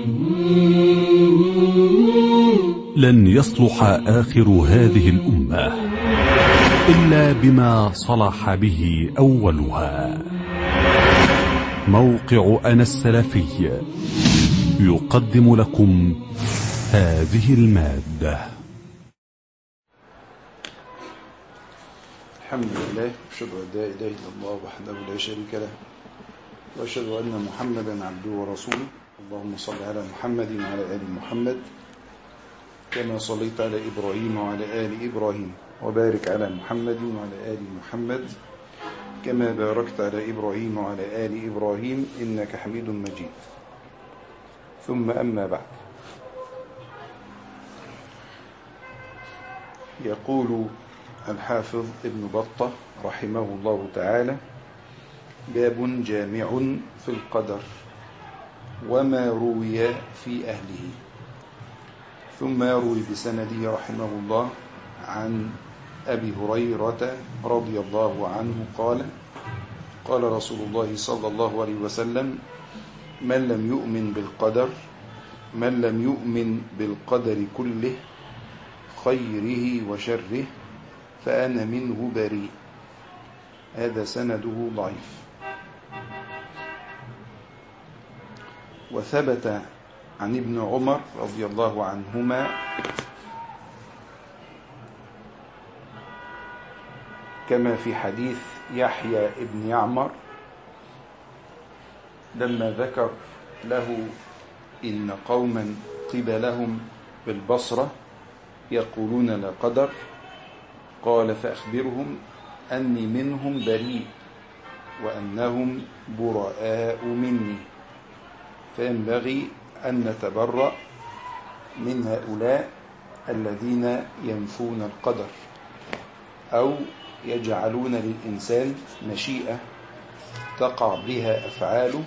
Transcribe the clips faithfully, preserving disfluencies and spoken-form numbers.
لن يصلح آخر هذه الأمة إلا بما صلح به أولها. موقع أنا السلفي يقدم لكم هذه المادة. الحمد لله، أشهد أن لا إله إلا الله وحده لا شريك له، وأشهد أن محمدا عبده ورسوله. اللهم صل على محمد وعلى آل محمد كما صليت على إبراهيم وعلى آل إبراهيم، وبارك على محمد وعلى آل محمد كما باركت على إبراهيم وعلى آل إبراهيم إنك حميد مجيد. ثم أما بعد، يقول الحافظ ابن بطة رحمه الله تعالى: باب جامع في القدر وما روي في أهله. ثم يروي بسنده رحمه الله عن أبي هريرة رضي الله عنه قال: قال رسول الله صلى الله عليه وسلم: من لم يؤمن بالقدر من لم يؤمن بالقدر كله خيره وشره فأنا منه بريء. هذا سنده ضعيف. وثبت عن ابن عمر رضي الله عنهما كما في حديث يحيى ابن يعمر لما ذكر له إن قوما قبلهم بالبصرة يقولون لا قدر، قال: فأخبرهم أني منهم بريء وأنهم براء مني. فينبغي أن نتبرأ من هؤلاء الذين ينفون القدر أو يجعلون للإنسان مشيئة تقع بها أفعاله،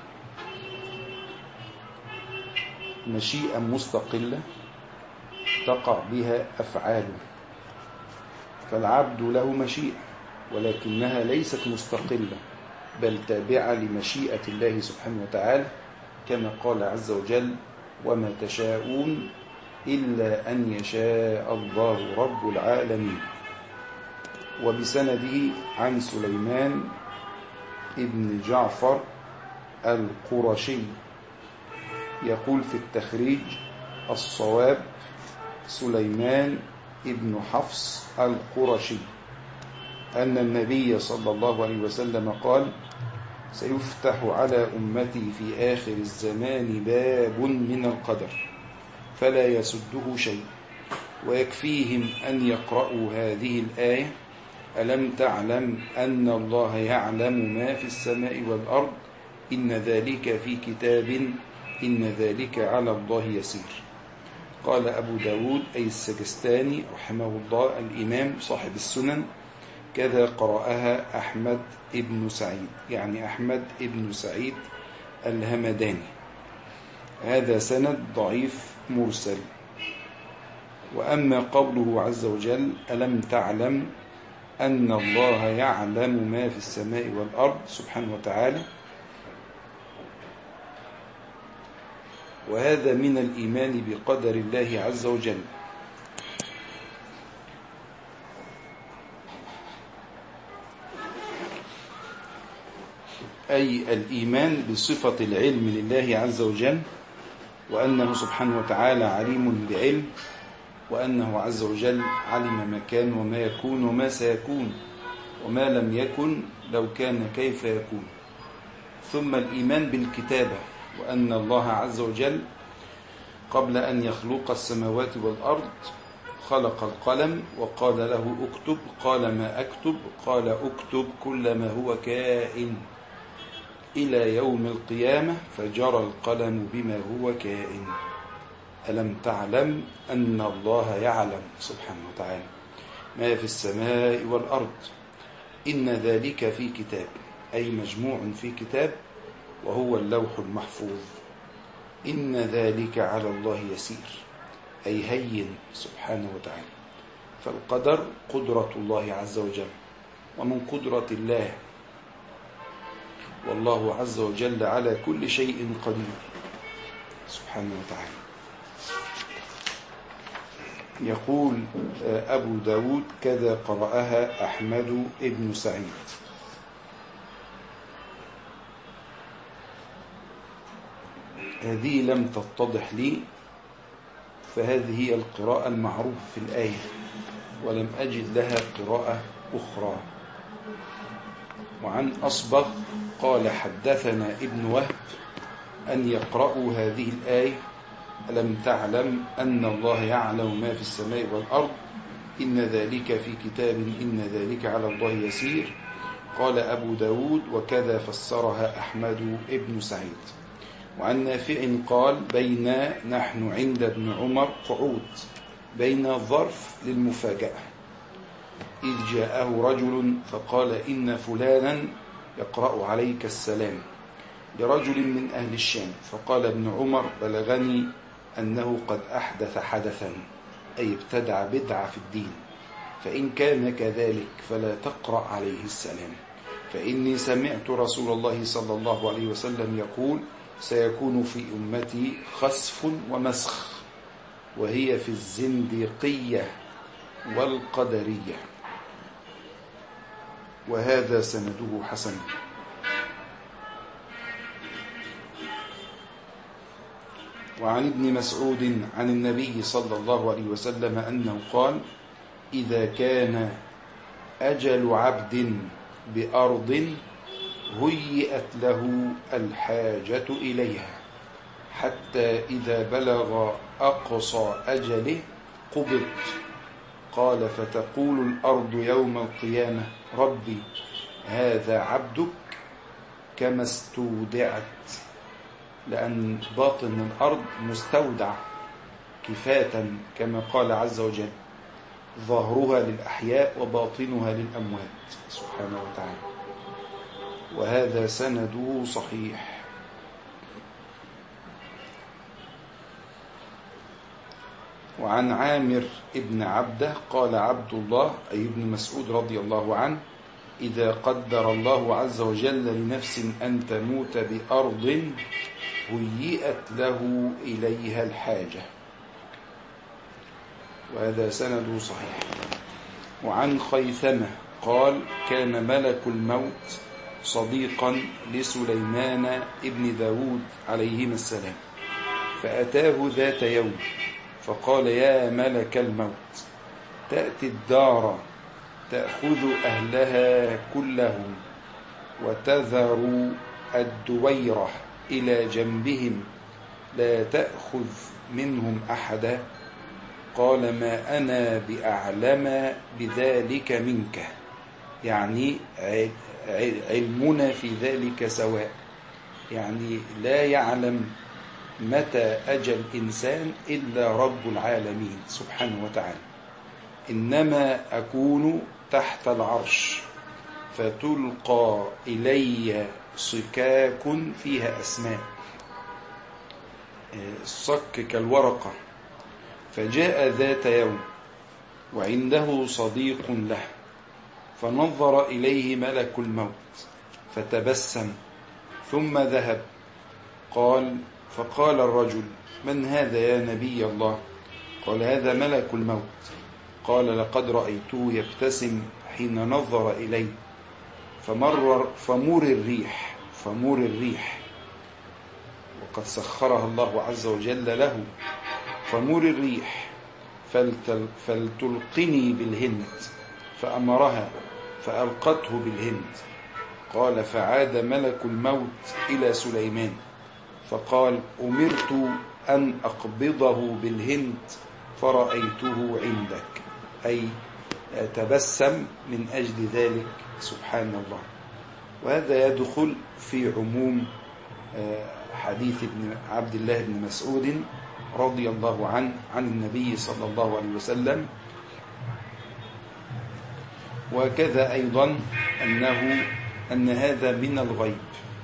مشيئة مستقلة تقع بها أفعاله. فالعبد له مشيئة ولكنها ليست مستقلة، بل تابعة لمشيئة الله سبحانه وتعالى، كما قال عز وجل: وما تشاءون إلا أن يشاء الله رب العالمين. وبسنده عن سليمان ابن جعفر القرشي يقول في التخريج: الصواب سليمان ابن حفص القرشي، أن النبي صلى الله عليه وسلم قال: سيفتح على أمتي في آخر الزمان باب من القدر فلا يسده شيء، ويكفيهم أن يقرأوا هذه الآية: ألم تعلم أن الله يعلم ما في السماء والأرض إن ذلك في كتاب إن ذلك على الله يسير. قال أبو داود أي السجستاني رحمه الله الإمام صاحب السنن: كذا قرأها أحمد ابن سعيد، يعني أحمد ابن سعيد الهمداني. هذا سند ضعيف مرسل. وأما قوله عز وجل: ألم تعلم أن الله يعلم ما في السماء والأرض سبحانه وتعالى، وهذا من الإيمان بقدر الله عز وجل. أي الإيمان بصفة العلم لله عز وجل، وأنه سبحانه وتعالى عليم بعلم، وأنه عز وجل علم ما كان وما يكون وما سيكون وما لم يكن لو كان كيف يكون. ثم الإيمان بالكتابة، وأن الله عز وجل قبل أن يخلق السماوات والأرض خلق القلم وقال له اكتب، قال ما أكتب؟ قال اكتب كل ما هو كائن إلى يوم القيامة، فجرى القلم بما هو كائن. ألم تعلم أن الله يعلم سبحانه وتعالى ما في السماء والأرض إن ذلك في كتاب، أي مجموع في كتاب وهو اللوح المحفوظ. إن ذلك على الله يسير، أي هين سبحانه وتعالى. فالقدر قدرة الله عز وجل، ومن قدرة الله، والله عز وجل على كل شيء قدير. سبحانه وتعالى. يقول أبو داود: كذا قرأها أحمد ابن سعيد. هذه لم تتضح لي، فهذه هي القراءة المعروفة في الآية، ولم أجد لها قراءة أخرى. وعن أصبغ قال: حدثنا ابن وهب أن يقرأوا هذه الآية: ألم تعلم أن الله يعلم ما في السماء والأرض، إن ذلك في كتاب، إن ذلك على الله يسير. قال أبو داود: وكذا فسرها أحمد ابن سعيد. وعن نافع قال: بين نحن عند ابن عمر قعود، بين ظرف للمفاجأة، إذ جاءه رجل فقال: إن فلانا يقرأ عليك السلام، لرجل من أهل الشام. فقال ابن عمر: بلغني أنه قد أحدث حدثا، أي ابتدع بدعة في الدين، فإن كان كذلك فلا تقرأ عليه السلام، فإني سمعت رسول الله صلى الله عليه وسلم يقول: سيكون في أمتي خسف ومسخ، وهي في الزنديقية والقدرية. وهذا سنده حسن. وعن ابن مسعود عن النبي صلى الله عليه وسلم أنه قال: إذا كان أجل عبد بأرض هيئت له الحاجة إليها، حتى إذا بلغ أقصى أجله قبض. قال: فتقول الأرض يوم القيامة: ربي هذا عبدك كما استودعت، لأن باطن الأرض مستودع كفاة كما قال عز وجل: ظاهرها للأحياء وباطنها للأموات، سبحانه وتعالى. وهذا سنده صحيح. وعن عامر ابن عبده قال عبد الله أي ابن مسعود رضي الله عنه: إذا قدر الله عز وجل لنفس أن تموت بأرض هيئت له إليها الحاجة. وهذا سند صحيح. وعن خيثمة قال: كان ملك الموت صديقا لسليمان ابن داود عليهما السلام، فأتاه ذات يوم فقال: يا ملك الموت، تأتي الدار تأخذ أهلها كلهم وتذر الدويرة إلى جنبهم، لا تأخذ منهم أحدا. قال: ما أنا بأعلم بذلك منك، يعني علمنا في ذلك سواء، يعني لا يعلم متى أجل إنسان إلا رب العالمين سبحانه وتعالى. إنما أكون تحت العرش فتلقى إلي صكاك فيها أسماء، الصك كالورقة. فجاء ذات يوم وعنده صديق له، فنظر إليه ملك الموت فتبسم ثم ذهب. قال فقال الرجل: من هذا يا نبي الله؟ قال: هذا ملك الموت. قال: لقد رأيته يبتسم حين نظر إلي، فمر فمر الريح فمر الريح وقد سخرها الله عز وجل له، فمر الريح فلتل فلتلقني بالهند، فأمرها فألقته بالهند. قال: فعاد ملك الموت إلى سليمان فقال: أمرت أن أقبضه بالهند فرأيته عندك، أي تبسم من أجل ذلك، سبحان الله. وهذا يدخل في عموم حديث ابن عبد الله بن مسعود رضي الله عنه عن النبي صلى الله عليه وسلم. وكذا أيضا أنه أن هذا من الغيب،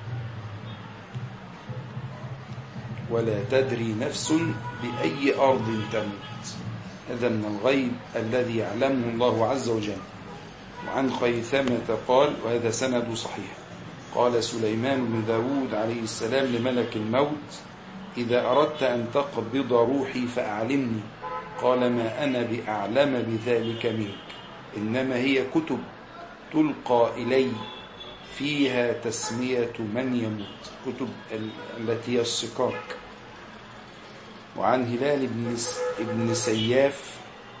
ولا تدري نفس بأي أرض تموت، هذا من الغيب الذي يعلمه الله عز وجل. وعن خيثمة قال، وهذا سند صحيح، قال سليمان بن داود عليه السلام لملك الموت: إذا أردت أن تقبض روحي فأعلمني. قال ما أنا بأعلم بذلك منك، إنما هي كتب تلقى إلي فيها تسمية من يموت، كتب التي هي الصكاك. وعن هلال بن سياف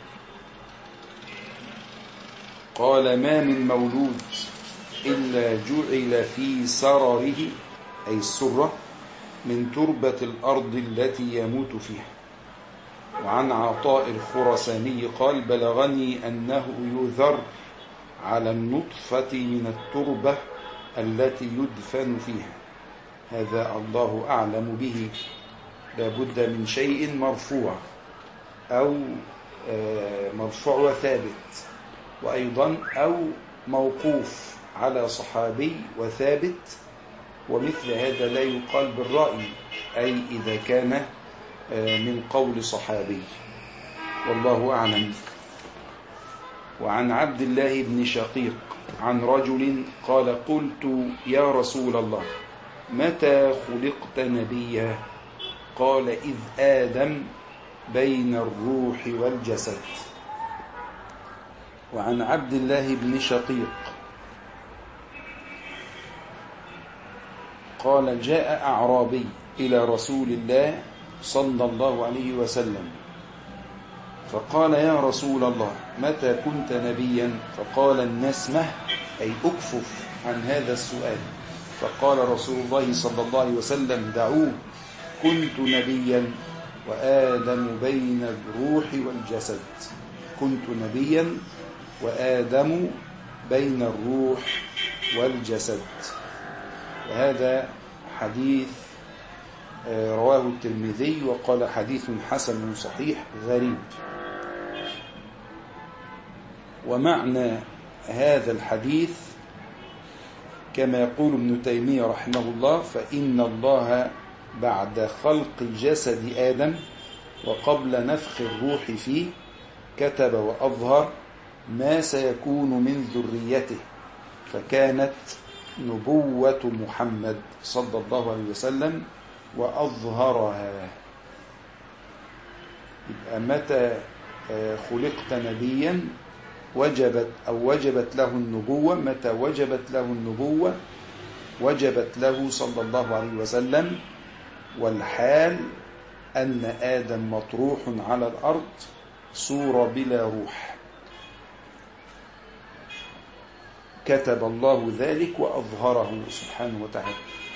قال ما من مولود إلا جعل في سرره أي السرة من تربة الأرض التي يموت فيها. وعن عطاء الخرساني قال بلغني أنه يذر على النطفة من التربة التي يدفن فيها. هذا الله أعلم به، لابد من شيء مرفوع أو مرفوع وثابت، وأيضا أو موقوف على صحابي وثابت، ومثل هذا لا يقال بالرأي، أي إذا كان من قول صحابي، والله أعلم. وعن عبد الله بن شقيق عن رجل قال قلت يا رسول الله متى خلقت نبيا؟ قال إذ آدم بين الروح والجسد. وعن عبد الله بن شقيق قال جاء أعرابي إلى رسول الله صلى الله عليه وسلم فقال يا رسول الله متى كنت نبيا؟ فقال الناس مه، أي أكفف عن هذا السؤال. فقال رسول الله صلى الله عليه وسلم دعوه، كنت نبيا وآدم بين الروح والجسد. كنت نبيا وآدم بين الروح والجسد. وهذا حديث رواه الترمذي وقال حديث حسن صحيح غريب. ومعنى هذا الحديث كما يقول ابن تيمية رحمه الله فإن الله بعد خلق جسد آدم وقبل نفخ الروح فيه كتب وأظهر ما سيكون من ذريته، فكانت نبوة محمد صلى الله عليه وسلم وأظهرها. يبقى متى خلقت نبيا وجبت أو وجبت له النبوة، متى وجبت له النبوة وجبت له صلى الله عليه وسلم، والحال أن آدم مطروح على الأرض صورة بلا روح، كتب الله ذلك وأظهره سبحانه وتعالى.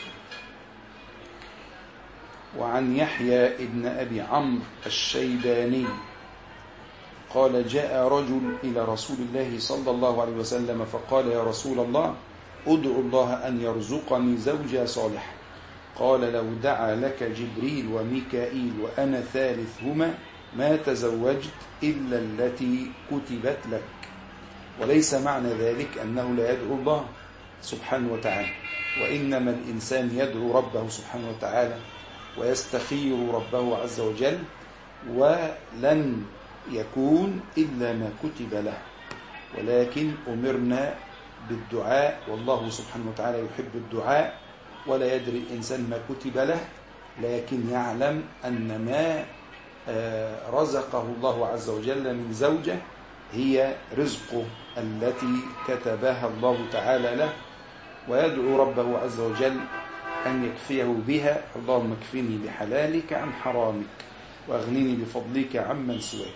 وعن يحيى ابن أبي عمرو الشيباني قال جاء رجل إلى رسول الله صلى الله عليه وسلم فقال يا رسول الله أدعو الله أن يرزقني زوجا صالحا. قال لو دعا لك جبريل وميكائيل وأنا ثالثهما ما تزوجت إلا التي كتبت لك. وليس معنى ذلك أنه لا يدعو الله سبحانه وتعالى، وإنما الإنسان يدعو ربه سبحانه وتعالى ويستخير ربه عز وجل، ولن يكون إلا ما كتب له. ولكن أمرنا بالدعاء، والله سبحانه وتعالى يحب الدعاء، ولا يدري الإنسان ما كتب له، لكن يعلم أن ما رزقه الله عز وجل من زوجة هي رزقه التي كتبها الله تعالى له، ويدعو ربه عز وجل أن يكفيه بها. اللهم اكفني بحلالك عن حرامك وأغنني بفضلك عمن سواك.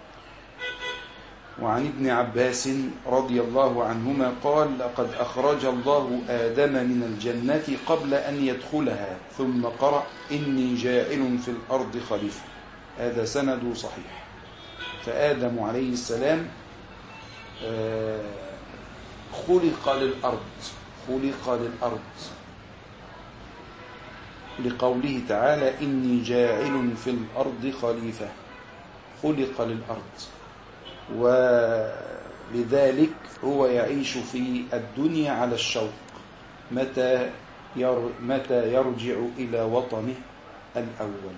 وعن ابن عباس رضي الله عنهما قال لقد أخرج الله آدم من الجنة قبل أن يدخلها ثم قرأ إني جاعل في الأرض خليفة. هذا سند صحيح. فآدم عليه السلام خلق للأرض، خلق للأرض لقوله تعالى إني جاعل في الأرض خليفة، خلق للأرض، ولذلك هو يعيش في الدنيا على الشوق متى متى يرجع إلى وطنه الأول.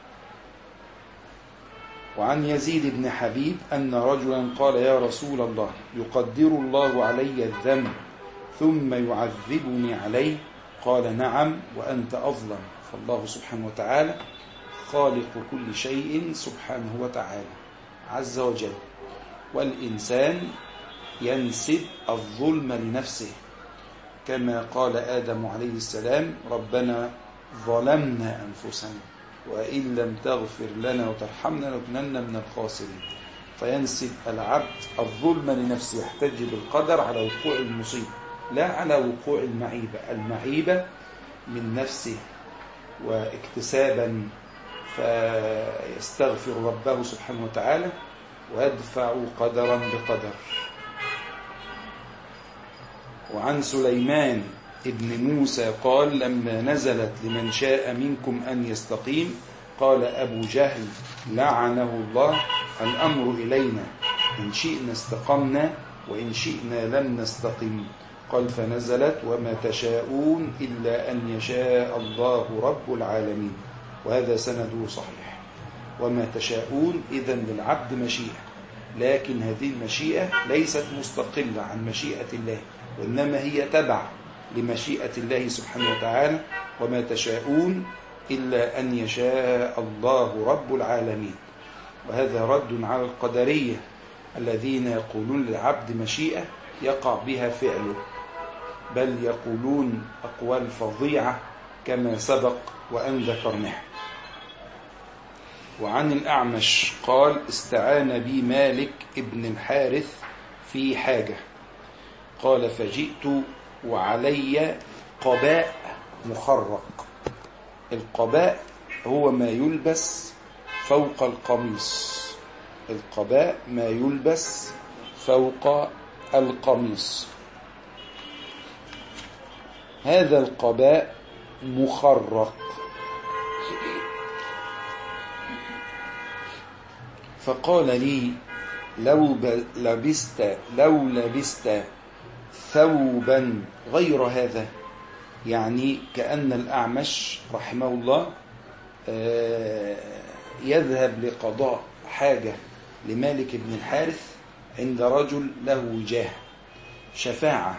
وعن يزيد بن حبيب أن رجلا قال يا رسول الله يقدر الله علي الذنب ثم يعذبني عليه؟ قال نعم وأنت أظلم. فالله سبحانه وتعالى خالق كل شيء سبحانه وتعالى عز وجل، والإنسان ينسب الظلم لنفسه كما قال آدم عليه السلام: ربنا ظلمنا أنفسنا وإن لم تغفر لنا وترحمنا لنكونن من الخاسرين. فينسب العبد الظلم لنفسه، يحتج بالقدر على وقوع المصيبة لا على وقوع المعيبة. المعيبة من نفسه واكتسابا، فيستغفر ربه سبحانه وتعالى ويدفع قدرا بقدر. وعن سليمان ابن موسى قال: لما نزلت لمن شاء منكم أن يستقيم قال أبو جهل لعنه الله: الأمر إلينا، إن شئنا استقمنا وإن شئنا لم نستقم. قال: فنزلت: وما تشاءون إلا أن يشاء الله رب العالمين. وهذا سنده صحيح. وما تشاءون إذن للعبد مشيئة، لكن هذه المشيئة ليست مستقلة عن مشيئة الله، وإنما هي تبع لمشيئة الله سبحانه وتعالى. وما تشاءون إلا أن يشاء الله رب العالمين. وهذا رد على القدرية الذين يقولون للعبد مشيئة يقع بها فعله، بل يقولون أقوال فظيعة كما سبق وأن ذكرناه. وعن الأعمش قال: استعان بي مالك ابن الحارث في حاجة، قال: فجئت وعلي قباء مخرق. القباء هو ما يلبس فوق القميص. القباء ما يلبس فوق القميص. هذا القباء مخرق. فقال لي: لو لبست لو لبست ثوبا غير هذا. يعني كأن الأعمش رحمه الله يذهب لقضاء حاجة لمالك بن الحارث عند رجل له جاه، شفاعة.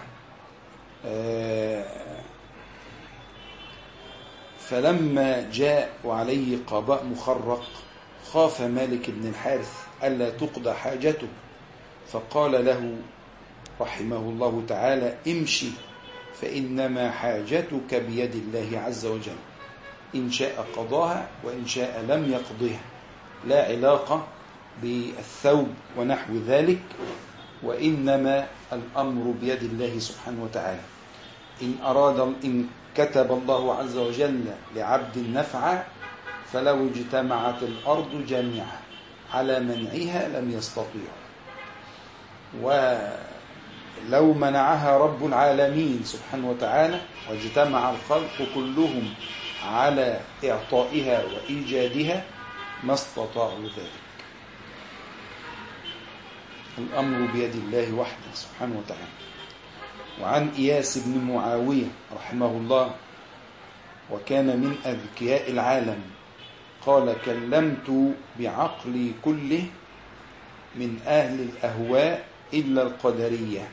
فلما جاء وعليه قباء مخرق خاف مالك بن الحارث ألا تقضى حاجته، فقال له رحمه الله تعالى: امشي، فإنما حاجتك بيد الله عز وجل، إن شاء قضاها وإن شاء لم يقضيها، لا علاقة بالثوب ونحو ذلك، وإنما الأمر بيد الله سبحانه وتعالى. إن أراد إن كتب الله عز وجل لعبد النفع فلو اجتمعت الأرض جميعا على منعها لم يستطيعوا، ولو منعها رب العالمين سبحانه وتعالى واجتمع الخلق كلهم على إعطائها وإيجادها ما استطاعوا ذلك. الأمر بيد الله وحده سبحانه وتعالى. وعن إياس بن معاوية رحمه الله، وكان من أذكياء العالم، قال: كلمت بعقلي كله من أهل الأهواء إلا القدرية.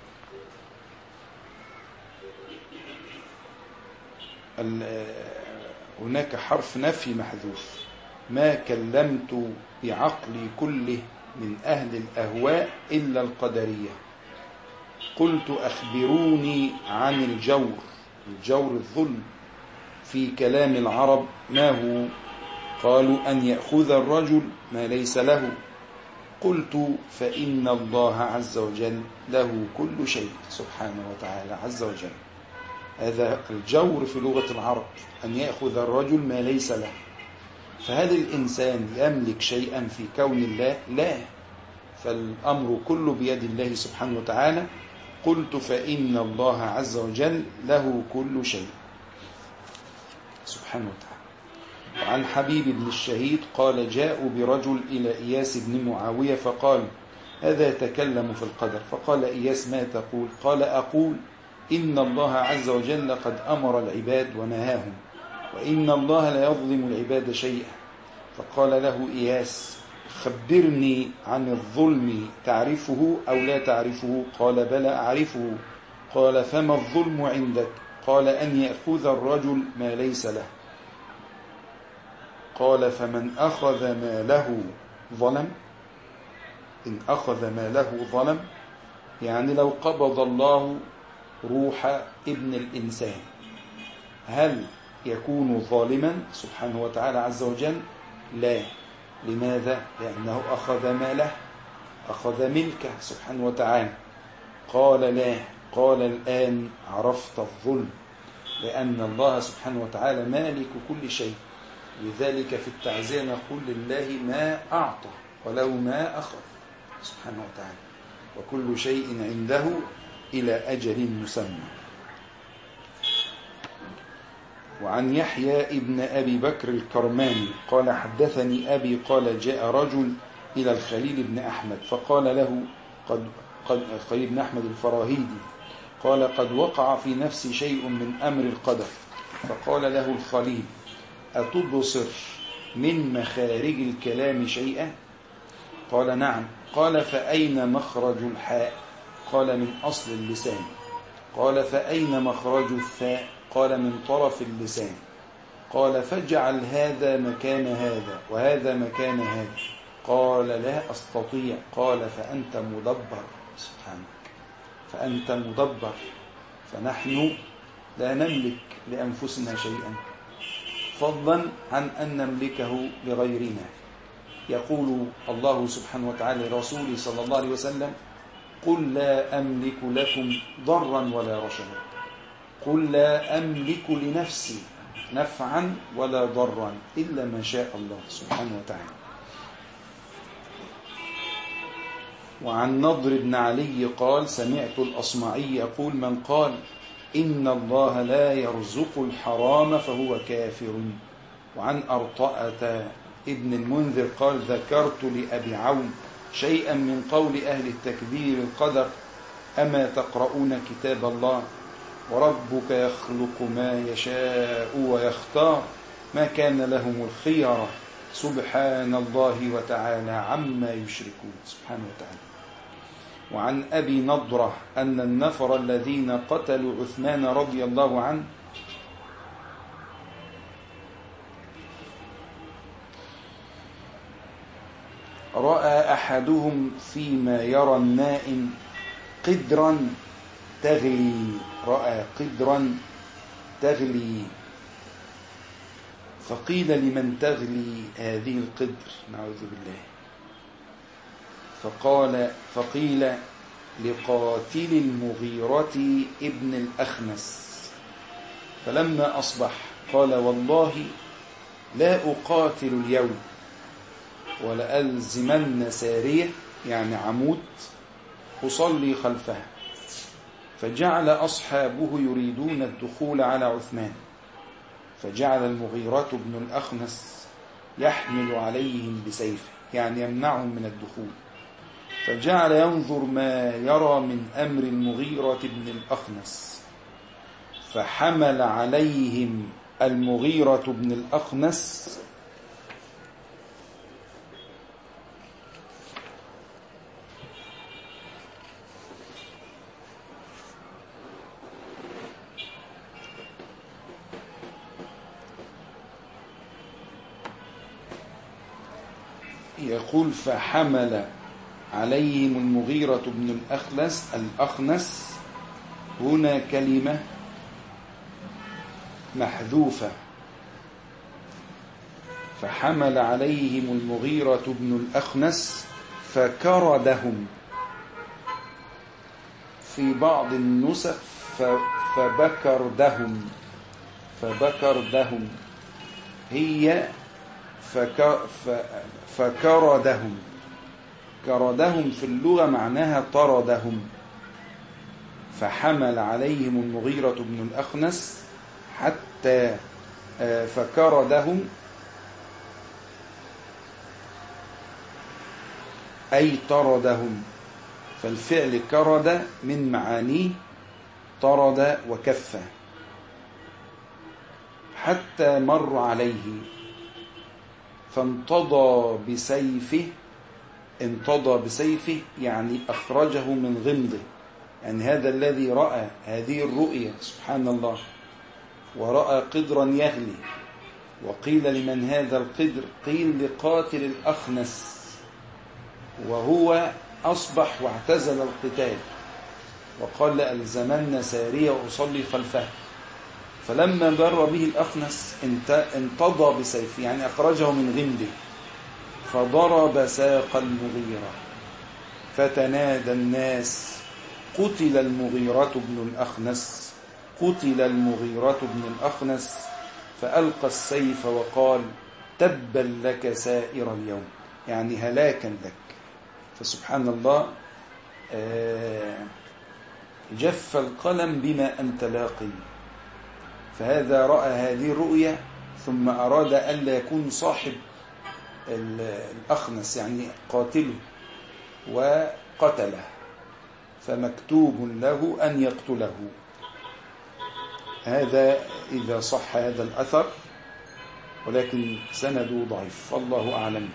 هناك حرف نفي محذوف: ما كلمت بعقلي كله من أهل الأهواء إلا القدرية. قلت: أخبروني عن الجور. الجور الظلم في كلام العرب ما هو؟ قالوا: أن يأخذ الرجل ما ليس له. قلت: فإن الله عز وجل له كل شيء سبحانه وتعالى عز وجل. هذا الجور في لغة العرب، أن يأخذ الرجل ما ليس له. فهل الإنسان يملك شيئا في كون الله؟ لا، فالأمر كله بيد الله سبحانه وتعالى. قلت: فإن الله عز وجل له كل شيء سبحانه وتعالى. وعن حبيب بن الشهيد قال: جاءوا برجل إلى إياس بن معاوية فقال: هذا يتكلم في القدر. فقال إياس: ما تقول؟ قال: أقول إن الله عز وجل قد أمر العباد ونهاهم، وإن الله لا يظلم العباد شيئا. فقال له إياس: خبرني عن الظلم، تعرفه أو لا تعرفه؟ قال: بلى أعرفه. قال: فما الظلم عندك؟ قال: أن يأخذ الرجل ما ليس له. قال فمن أخذ ماله ظلم. إن أخذ ماله ظلم يعني لو قبض الله روح ابن الإنسان هل يكون ظالما سبحانه وتعالى عز وجل؟ لا. لماذا؟ لأنه أخذ ماله، أخذ ملكه سبحانه وتعالى. قال لا، قال الآن عرفت الظلم، لأن الله سبحانه وتعالى مالك كل شيء. لذلك في التعزية نقول لله ما أعطى ولو ما أخذ سبحانه وتعالى، وكل شيء عنده إلى أجل مسمى. وعن يحيى ابن أبي بكر الكرماني قال حدثني أبي قال جاء رجل إلى الخليل بن أحمد فقال له قد قد الخليل بن أحمد الفراهيدي قال قد وقع في نفسي شيء من أمر القدر. فقال له الخليل أتبصر من مخارج الكلام شيئا؟ قال نعم. قال فأين مخرج الحاء؟ قال من أصل اللسان. قال فأين مخرج الثاء؟ قال من طرف اللسان. قال فاجعل هذا مكان هذا وهذا مكان هذا. قال لا أستطيع. قال فأنت مدبر سبحانك، فأنت مدبر. فنحن لا نملك لأنفسنا شيئا فضلا عن أن نملكه لغيرنا. يقول الله سبحانه وتعالى لرسوله صلى الله عليه وسلم قل لا أملك لكم ضرا ولا رشدا. قل لا أملك لنفسي نفعا ولا ضرا إلا ما شاء الله سبحانه وتعالى. وعن نضر بن علي قال سمعت الأصمعي يقول من قال إن الله لا يرزق الحرام فهو كافر. وعن أرطأة ابن المنذر قال ذكرت لأبي عون شيئا من قول أهل التكبير القدر أما تقرؤون كتاب الله وربك يخلق ما يشاء ويختار ما كان لهم الخيرة سبحان الله وتعالى عما يشركون سبحانه وتعالى. وعن أبي نضرة أن النفر الذين قتلوا عثمان رضي الله عنه رأى أحدهم فيما يرى النائم قدرا تغلي، رأى قدرا تغلي فقيل لمن تغلي هذه القدر؟ نعوذ بالله. فقال فقيل لقاتل المغيرة ابن الأخنس. فلما أصبح قال والله لا أقاتل اليوم ولألزمن سارية يعني عمود أصلي خلفها. فجعل أصحابه يريدون الدخول على عثمان، فجعل المغيرة بن الأخنس يحمل عليهم بسيفه يعني يمنعهم من الدخول. فجعل ينظر ما يرى من أمر المغيرة بن الأخنس، فحمل عليهم المغيرة بن الأخنس يقول فحمل عليهم المغيرة بن الأخنس الأخنس هنا كلمة محذوفة. فحمل عليهم المغيرة بن الأخنس فكردهم، في بعض النسخ فبكردهم فبكردهم هي فك فكردهم. كردهم في اللغة معناها طردهم. فحمل عليهم المغيرة بن الأخنس حتى فكردهم أي طردهم. فالفعل كرد من معانيه طرد وكف. حتى مر عليه فانتضى بسيفه. انتضى بسيفه يعني أخرجه من غمضه. يعني هذا الذي رأى هذه الرؤية سبحان الله ورأى قدرا يغلي وقيل لمن هذا القدر؟ قيل لقاتل الأخنس، وهو أصبح واعتزل القتال وقال لألزمن سارية وأصلي خلفه. فلما ضر به الأخنس انتضى بسيفه، يعني أخرجه من غمده، فضرب ساق المغيرة، فتنادى الناس: قتل المغيرة بن الأخنس، قتل المغيرة بن الأخنس. فألقى السيف وقال: تبا لك سائر اليوم، يعني هلاكا لك. فسبحان الله، جف القلم بما أنت لاقي. فهذا رأى هذه الرؤية ثم أراد ألا يكون صاحب الأخنس، يعني قاتله، وقتله، فمكتوب له أن يقتله. هذا إذا صح هذا الأثر، ولكن سنده ضعيف، الله أعلم.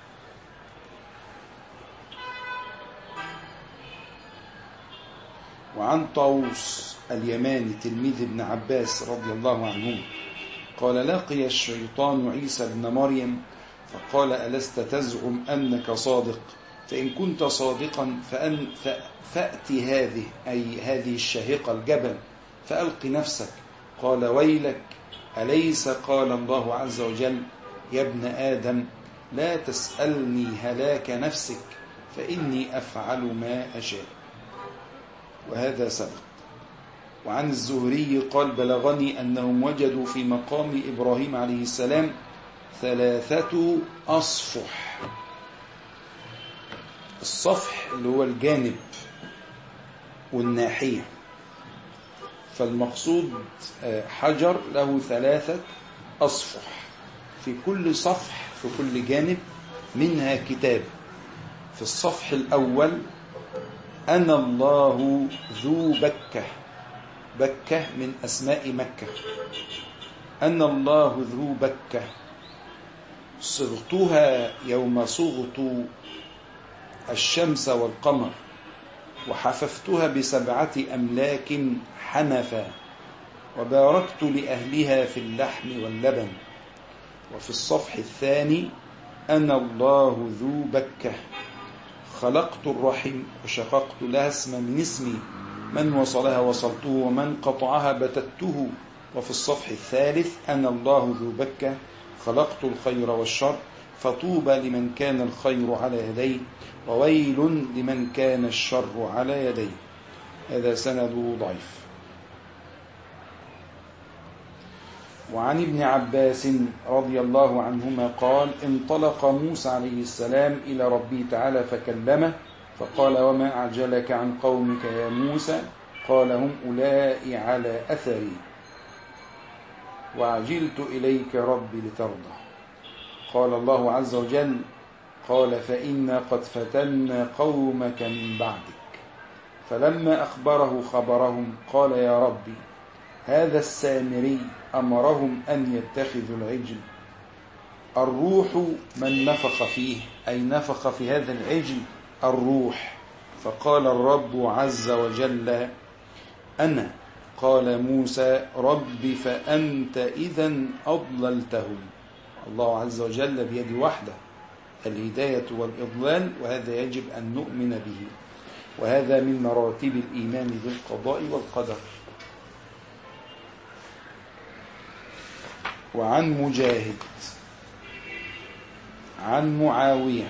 وعن طاووس اليماني تلميذ ابن عباس رضي الله عنه قال: لقي الشيطان عيسى ابن مريم فقال: ألست تزعم أنك صادق؟ فإن كنت صادقا فأن فأت هذه، أي هذه الشاهقة الجبل، فألق نفسك. قال: ويلك، أليس قال الله عز وجل: يا ابن آدم لا تسألني هلاك نفسك فإني أفعل ما أشاء. وهذا سبق. وعن الزهري قال: بلغني أنهم وجدوا في مقام إبراهيم عليه السلام ثلاثة أصفح. الصفح اللي هو الجانب والناحية، فالمقصود حجر له ثلاثة أصفح، في كل صفح في كل جانب منها كتاب. في الصفح الأول: أنا الله ذو بكة، بكة من أسماء مكة، أنا الله ذو بكة، صغتها يوم صغت الشمس والقمر، وحففتها بسبعة أملاك حنفا، وباركت لأهلها في اللحم واللبن. وفي الصفح الثاني: أنا الله ذو بكة، خلقت الرحم وشققت لها اسم من اسمي، من وصلها وصلته ومن قطعها بتته. وفي الصفح الثالث: أنا الله ذو بكة، خلقت الخير والشر، فطوبى لمن كان الخير على يديه، وويل لمن كان الشر على يديه. هذا سند ضعيف. وعن ابن عباس رضي الله عنهما قال: انطلق موسى عليه السلام إلى ربه تعالى فكلمه، فقال: وما أعجلك عن قومك يا موسى؟ قال: هم أولئك على أثري، وعجلت إليك ربي لترضى. قال الله عز وجل: قال: فإنا قد فتنا قومك من بعدك. فلما أخبره خبرهم قال: يا ربي، هذا السامري أمرهم أن يتخذوا العجل، الروح من نفخ فيه، أي نفخ في هذا العجل الروح. فقال الرب عز وجل: أنا. قال موسى: رب فأنت إذن أضللتهم. الله عز وجل بيد وحده الهداية والإضلال، وهذا يجب أن نؤمن به، وهذا من مراتب الإيمان بالقضاء والقدر. وعن مجاهد عن معاوية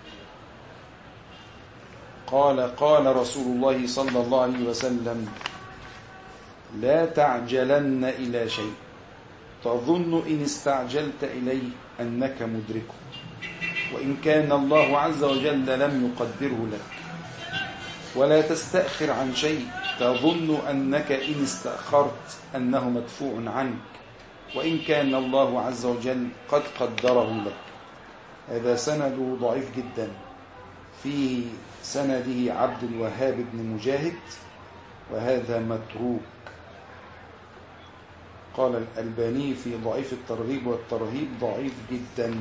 قال: قال رسول الله صلى الله عليه وسلم: لا تعجلن إلى شيء تظن إن استعجلت إليه أنك مدركه، وإن كان الله عز وجل لم يقدره لك، ولا تستأخر عن شيء تظن أنك إن استأخرت أنه مدفوع عنك، وإن كان الله عز وجل قد قدره لك. هذا سند ضعيف جدا، في سنده عبد الوهاب بن مجاهد، وهذا متروك. قال الألباني في ضعيف الترغيب والترهيب: ضعيف جدا.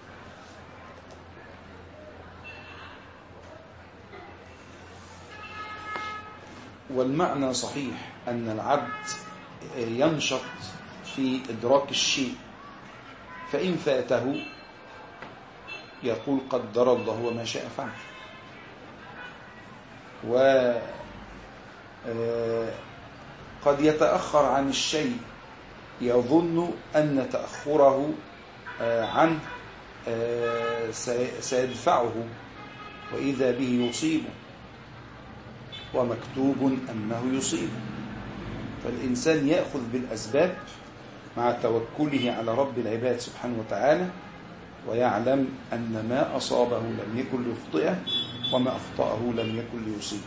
والمعنى صحيح، أن العبد ينشط في إدراك الشيء فإن فاته يقول قدر الله وما شاء فعل. وقد يتأخر عن الشيء يظن أن تأخره عنه سيدفعه، وإذا به يصيبه، ومكتوب أنه يصيبه. فالإنسان يأخذ بالأسباب مع توكله على رب العباد سبحانه وتعالى، ويعلم أن ما أصابه لم يكن ليخطئه، وما أخطأه لم يكن ليصيبه.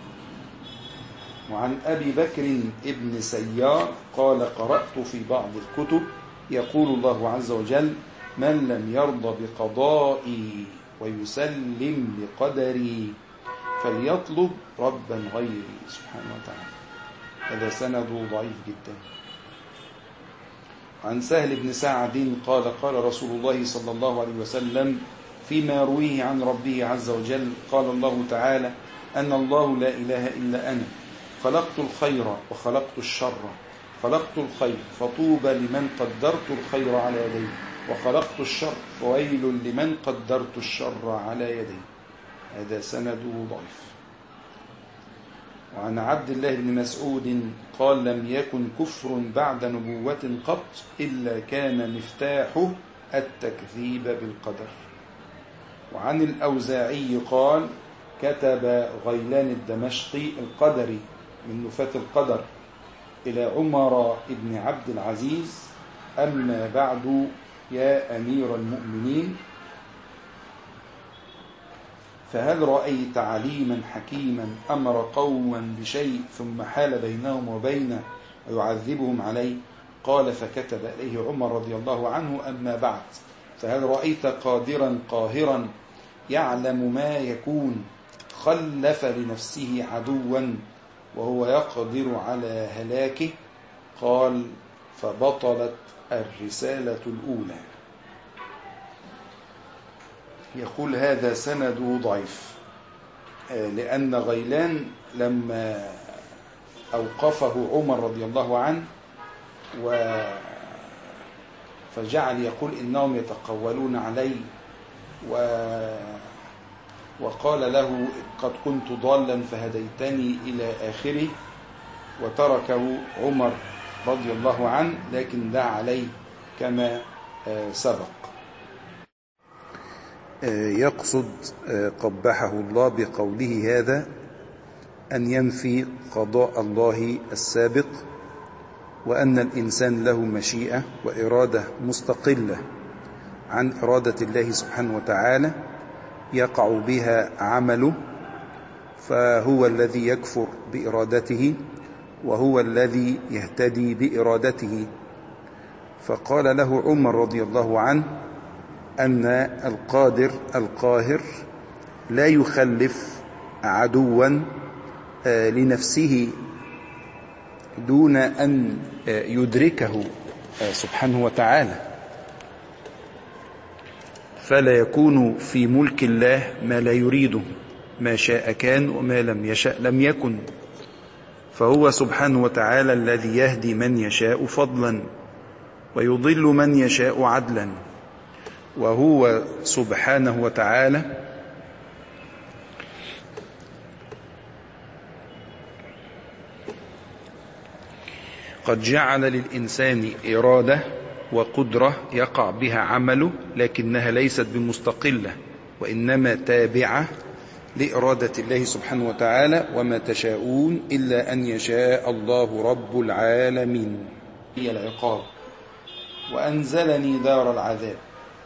وعن أبي بكر ابن سيار قال: قرأت في بعض الكتب يقول الله عز وجل: من لم يرضى بقضائي ويسلم لقدري فليطلب ربا غيري سبحانه وتعالى. هذا سند ضعيف جدا. عن سهل بن سعد قال: قال رسول الله صلى الله عليه وسلم فيما رويه عن ربه عز وجل: قال الله تعالى: أن الله لا إله إلا أنا، خلقت الخير وخلقت الشر، خلقت الخير فطوبى لمن قدرت الخير على يديه، وخلقت الشر فويل لمن قدرت الشر على يديه. هذا سند ضعيف. وعن عبد الله بن مسعود قال: لم يكن كفر بعد نبوة قط إلا كان مفتاحه التكذيب بالقدر. وعن الأوزاعي قال: كتب غيلان الدمشقي القدري من نفاة القدر إلى عمر بن عبد العزيز: أما بعد يا أمير المؤمنين، فهل رأيت عليما حكيما أمر قوما بشيء ثم حال بينهم وبينه ويعذبهم عليه؟ قال: فكتب إليه عمر رضي الله عنه: أما بعد، فهل رأيت قادرا قاهرا يعلم ما يكون خلف لنفسه عدوا وهو يقدر على هلاكه؟ قال: فبطلت الرسالة الأولى. يقول: هذا سند ضعيف، لأن غيلان لما أوقفه عمر رضي الله عنه و فجعل يقول إنهم يتقولون علي، و وقال له: قد كنت ضالا فهديتني إلى آخره، وتركه عمر رضي الله عنه، لكن دعا عليه كما سبق. يقصد قبحه الله بقوله هذا أن ينفي قضاء الله السابق، وأن الإنسان له مشيئة وإرادة مستقلة عن إرادة الله سبحانه وتعالى يقع بها عمله، فهو الذي يكفر بإرادته وهو الذي يهتدي بإرادته. فقال له عمر رضي الله عنه أن القادر القاهر لا يخلف عدوا لنفسه دون أن يدركه سبحانه وتعالى، فلا يكون في ملك الله ما لا يريده، ما شاء كان وما لم يشاء لم يكن. فهو سبحانه وتعالى الذي يهدي من يشاء فضلا ويضل من يشاء عدلا، وهو سبحانه وتعالى قد جعل للإنسان إرادة وقدرة يقع بها عمله، لكنها ليست بمستقلة، وإنما تابعة لإرادة الله سبحانه وتعالى: وما تشاءون إلا أن يشاء الله رب العالمين. هي العقاب وأنزلني دار العذاب،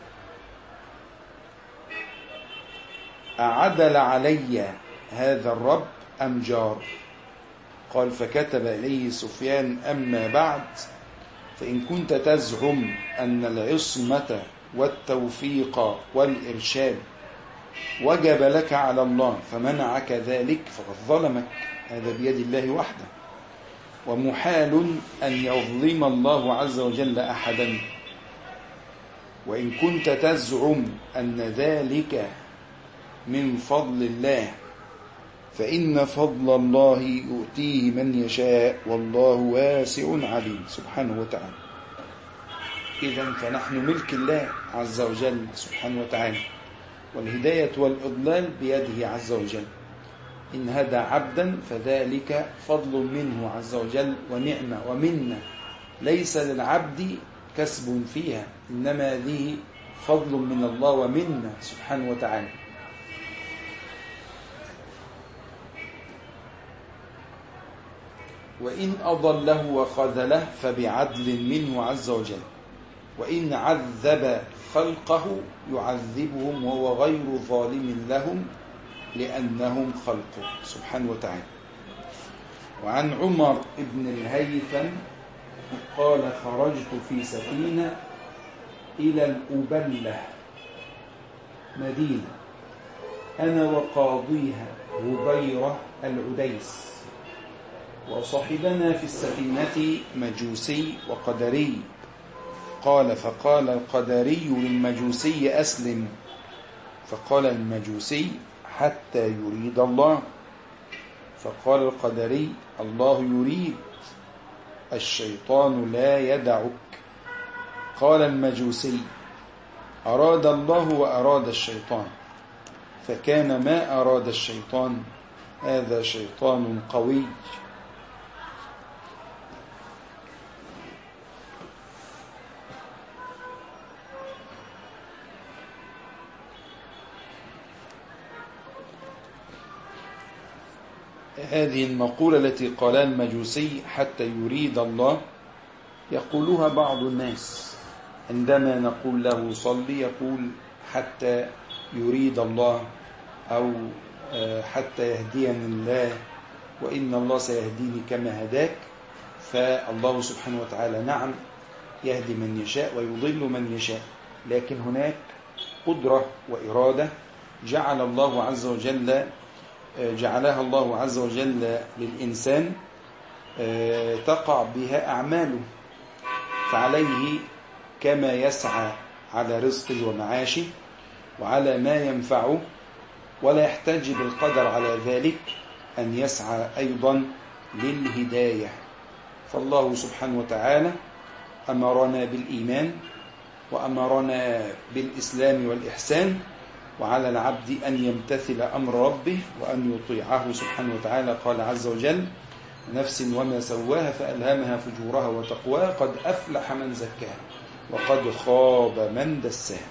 أعدل علي هذا الرب أم جار؟ قال: فكتب إليه سفيان: أما بعد، فإن كنت تزعم أن العصمة والتوفيق والإرشاد وجب لك على الله فمنعك ذلك فقد ظلمك، هذا بيد الله وحده، ومحال أن يظلم الله عز وجل أحدا. وإن كنت تزعم أن ذلك من فضل الله فإن فضل الله يؤتيه من يشاء والله واسع عليم سبحانه وتعالى. إذن فنحن ملك الله عز وجل سبحانه وتعالى، والهداية والإضلال بيده عز وجل. إن هدى عبدا فذلك فضل منه عز وجل ونعمة ومنة، ليس للعبد كسب فيها، إنما ذي فضل من الله ومنة سبحانه وتعالى. وإن أضله وخذله فبعدل منه عز وجل، وإن عذب خلقه يعذبهم وهو غير ظالم لهم لأنهم خلقه سبحانه وتعالى. وعن عمر بن الهيثم قال: خرجت في سفينة إلى الأبلة مدينة أنا وقاضيها هبيرة العديس، وصحبنا في السفينة مجوسي وقدري. قال: فقال القدري للمجوسي: أسلم. فقال المجوسي: حتى يريد الله. فقال القدري: الله يريد، الشيطان لا يدعك. قال المجوسي: أراد الله وأراد الشيطان، فكان ما أراد الشيطان، هذا شيطان قوي. هذه المقولة التي قالها المجوسي حتى يريد الله يقولها بعض الناس عندما نقول له صلي، يقول حتى يريد الله، أو حتى يهديني الله، وإن الله سيهديني كما هداك. فالله سبحانه وتعالى نعم يهدي من يشاء ويضل من يشاء، لكن هناك قدرة وإرادة جعل الله عز وجل جعلها الله عز وجل للإنسان تقع بها أعماله، فعليه كما يسعى على رزقه ومعاشه وعلى ما ينفعه، ولا يحتاج بالقدر على ذلك أن يسعى أيضا للهداية. فالله سبحانه وتعالى أمرنا بالإيمان وأمرنا بالإسلام والإحسان، وعلى العبد أن يمتثل أمر ربه وأن يطيعه سبحانه وتعالى. قال عز وجل: نفس وما سواها فألهمها فجورها وتقواها، قد أفلح من زكاها وقد خاب من دساها.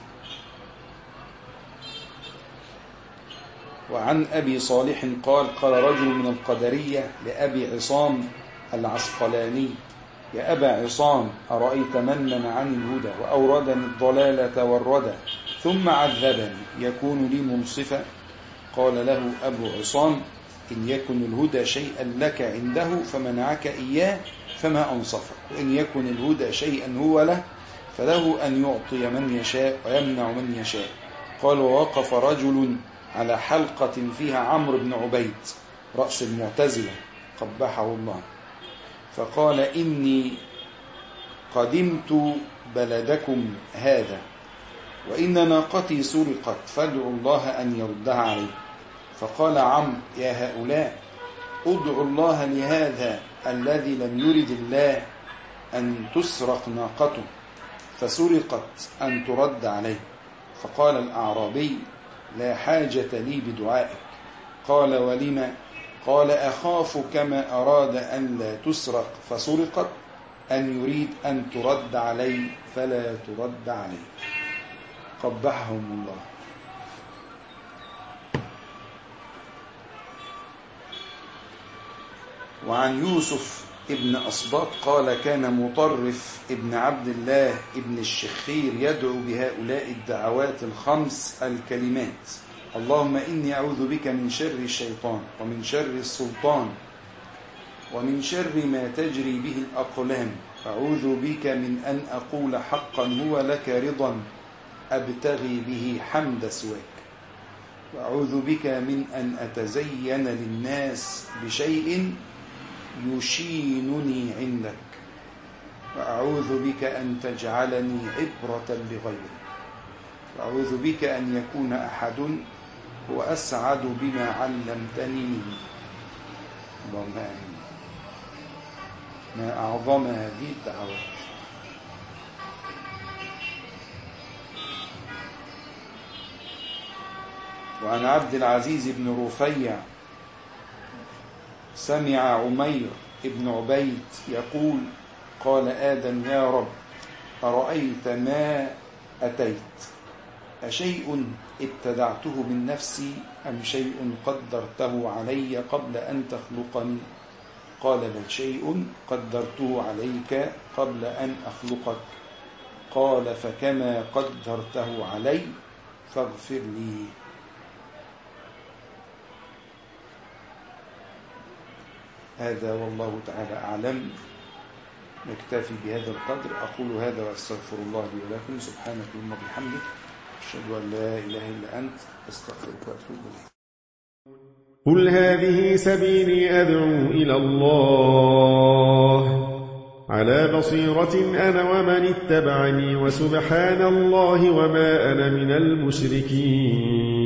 وعن أبي صالح قال: قال رجل من القدرية لأبي عصام العسقلاني: يا أبا عصام، أرأيت من منعني الهدى وأوردني الضلالة والردى ثم عذبني، يكون لي منصفا؟ قال له أبو عصام: إن يكن الهدى شيئا لك عنده فمنعك إياه فما أنصفك، وإن يكن الهدى شيئا هو له فله أن يعطي من يشاء ويمنع من يشاء. قال: ووقف رجل على حلقة فيها عمرو بن عبيد رأس المعتزلة قبحه الله، فقال: إني قدمت بلدكم هذا وإن ناقتي سرقت، فادعوا الله أن يردها علي. فقال عمرو: يا هؤلاء، ادعوا الله لهذا الذي لم يرد الله أن تسرق ناقته فسرقت أن ترد عليه. فقال الأعرابي: لا حاجة لي بدعائك. قال: ولم؟ قال: أخاف كما أراد أن لا تسرق فسرقت أن يريد أن ترد علي فلا ترد علي. قبحهم الله. وعن يوسف ابن أصباط قال: كان مطرف ابن عبد الله ابن الشخير يدعو بهؤلاء الدعوات الخمس الكلمات: اللهم إني أعوذ بك من شر الشيطان ومن شر السلطان ومن شر ما تجري به الأقلام، أعوذ بك من أن أقول حقا هو لك رضا أبتغي به حمد سواك، وأعوذ بك من أن أتزين للناس بشيء يشينني عندك، وأعوذ بك أن تجعلني عبرة لغيري، وأعوذ بك أن يكون أحد هو أسعد بما علمتني منه. اللهم آمين. ما أعظم هذه الدعوات. وعن عبد العزيز بن رفيع سمع عمير ابن عبيد يقول قال آدم يا رب أرأيت ما أتيت أشيء ابتدعته من نفسي أم شيء قدرته علي قبل أن تخلقني قال بل شيء قدرته عليك قبل أن أخلقك قال فكما قدرته علي فاغفر لي. هذا والله تعالى أعلم. نكتفي بهذا القدر. أقول هذا وأستغفر الله لي ولكم. سبحانك اللهم وبحمدك أشهد أن لا إله إلا أنت أستغفرك وأتوب إليك. قل هذه سبيلي أدعو إلى الله على بصيرة أنا ومن اتبعني وسبحان الله وما أنا من المشركين.